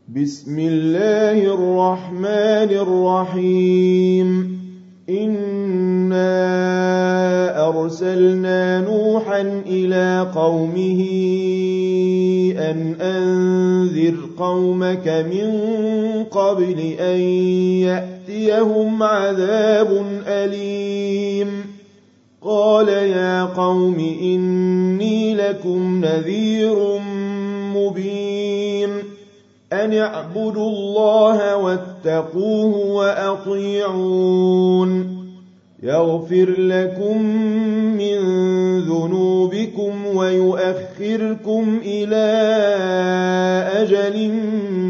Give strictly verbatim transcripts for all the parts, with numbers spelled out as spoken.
بسم الله الرحمن الرحيم إنا أرسلنا نوحا إلى قومه أن أنذر قومك من قبل أن يأتيهم عذاب أليم قال يا قوم إني لكم نذير مبين أن اعبدوا الله واتقوه وأطيعون يغفر لكم من ذنوبكم ويؤخركم إلى أجل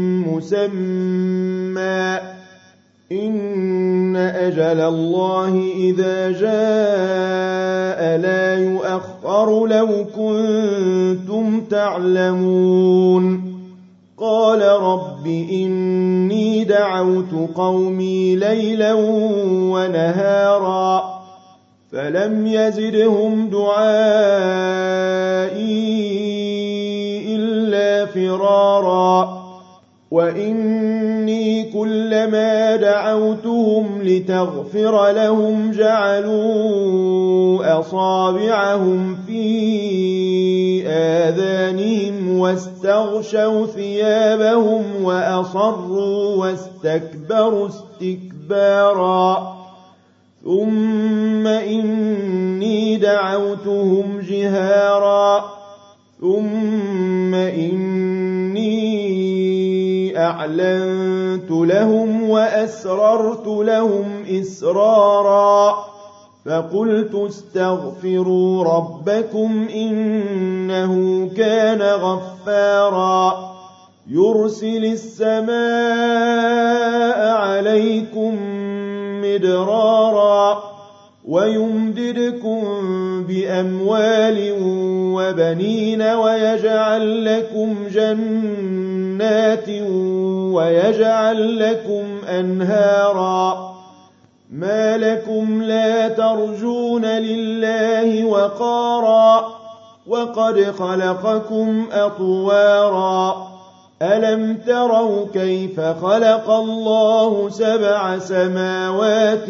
مسمى إن أجل الله إذا جاء لا يؤخر لو كنتم تعلمون قال رب إني دعوت قومي ليلا ونهارا فلم يزدهم دعائي إلا فرارا وإني كلما دعوتهم لتغفر لهم جعلوا أصابعهم في آذانهم واستغشوا ثيابهم وأصروا واستكبروا استكبارا ثم إني دعوتهم جهارا ثم إني أعلنت لهم وأسررت لهم إسرارا فقلت استغفروا ربكم إنه كان غفارا يرسل السماء عليكم مدرارا ويمددكم بأموال وبنين ويجعل لكم جنات ويجعل لكم أنهارا ما لكم لا ترجون لله وقارا وقد خلقكم أطوارا ألم تروا كيف خلق الله سبع سماوات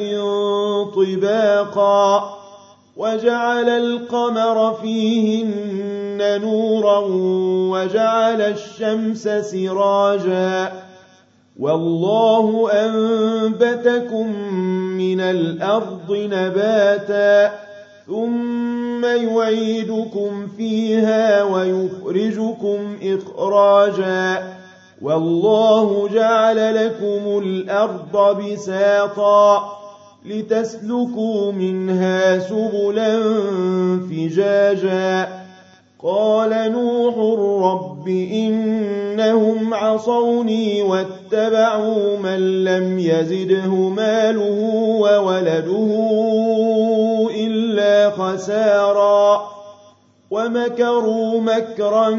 طباقا وجعل القمر فيهن نورا وجعل الشمس سراجا والله أنبتكم من الأرض نباتا ثم يعيدكم فيها ويخرجكم إخراجا والله جعل لكم الأرض بساطا لتسلكوا منها سبلا فجاجا قال نوح رب إنهم عصوني واتبعوا من لم يزده ماله وولده إلا خسارا ومكروا مكرا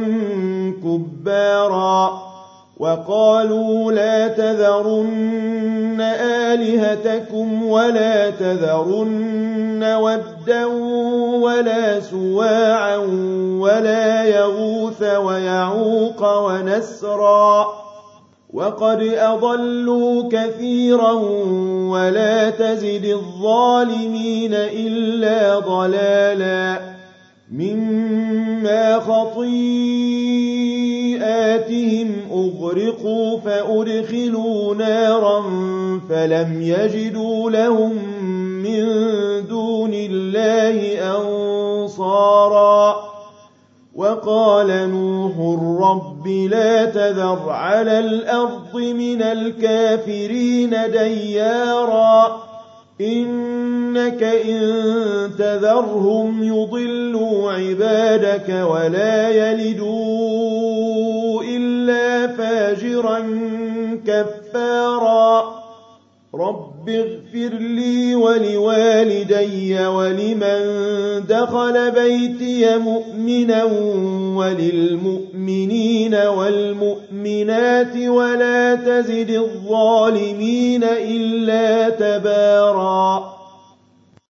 كبارا وقالوا لا تذرن آلهتكم ولا تذرن ودا ولا سواعا ولا يغوث ويعوق ونسرا وقد أضلوا كثيرا ولا تزد الظالمين إلا ضلالا مما خطيئاتهم أغرقوا فأدخلوا نارا فلم يجدوا لهم من دون الله أنصارا وقال نوح رب لا تذر على الأرض من الكافرين ديارا إنك إن تذرهم يضلوا عبادك ولا يلدوا إلا فاجرا كفارا رب اغفر لي ولوالدي ولمن دخل بيتي مؤمنا وللمؤمنين والمؤمنات ولا تزد الظالمين إلا تبارا